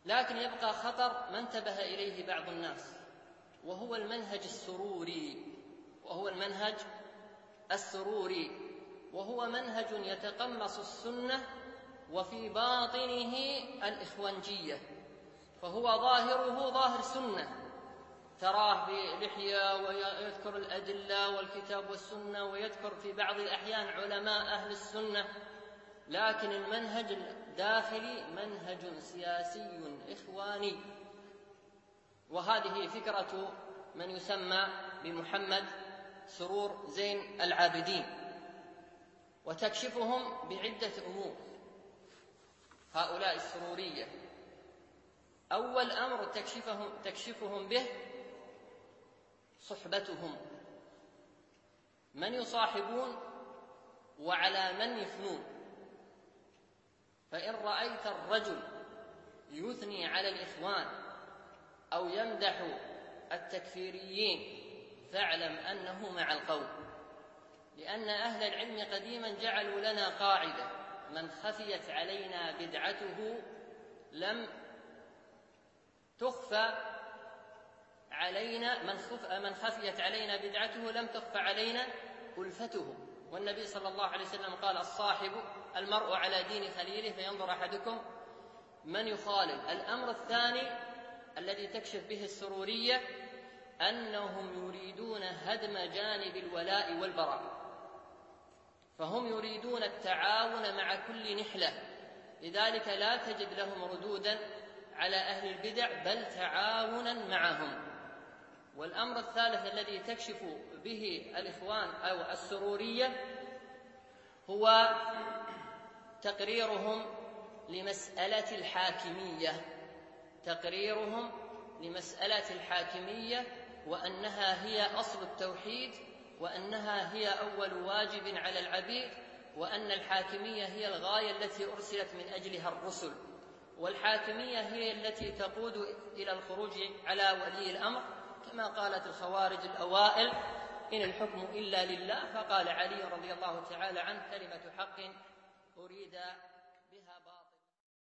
لكن يبقى خطر ما انتبه إليه بعض الناس، وهو المنهج السروري، وهو منهج يتقمص السنة وفي باطنه الإخوانجية، فهو ظاهره ظاهر سنة، تراه بلحية ويذكر الأدلة والكتاب والسنة، ويذكر في بعض الأحيان علماء أهل السنة، لكن المنهج الداخلي منهج سياسي إخواني. وهذه فكرة من يسمى بمحمد سرور زين العابدين، وتكشفهم بعدة أمور هؤلاء السرورية. أول أمر تكشفهم به صحبتهم، من يصاحبون وعلى من يثنون. فإن رأيت الرجل يثني على الإخوان أو يمدح التكفيريين فاعلم أنه مع القوم، لأن أهل العلم قديما جعلوا لنا قاعدة: من خفيت علينا بدعته لم تخفى علينا، من خفيت علينا بدعته لم تخفى علينا ألفته. والنبي صلى الله عليه وسلم قال: الصاحب المرء على دين خليله فينظر أحدكم من يخالل. الأمر الثاني الذي تكشف به السرورية أنهم يريدون هدم جانب الولاء والبراء، فهم يريدون التعاون مع كل نحلة، لذلك لا تجد لهم ردودا على أهل البدع بل تعاونا معهم. والأمر الثالث الذي تكشف به الإخوان أو السرورية هو تقريرهم لمسألة الحاكمية، وأنها هي أصل التوحيد، وأنها هي أول واجب على العبيد، وأن الحاكمية هي الغاية التي أرسلت من أجلها الرسل، والحاكمية هي التي تقود إلى الخروج على ولي الأمر، كما قالت الخوارج الأوائل: إن الحكم إلا لله. فقال علي رضي الله تعالى عنه: كلمة حق أريد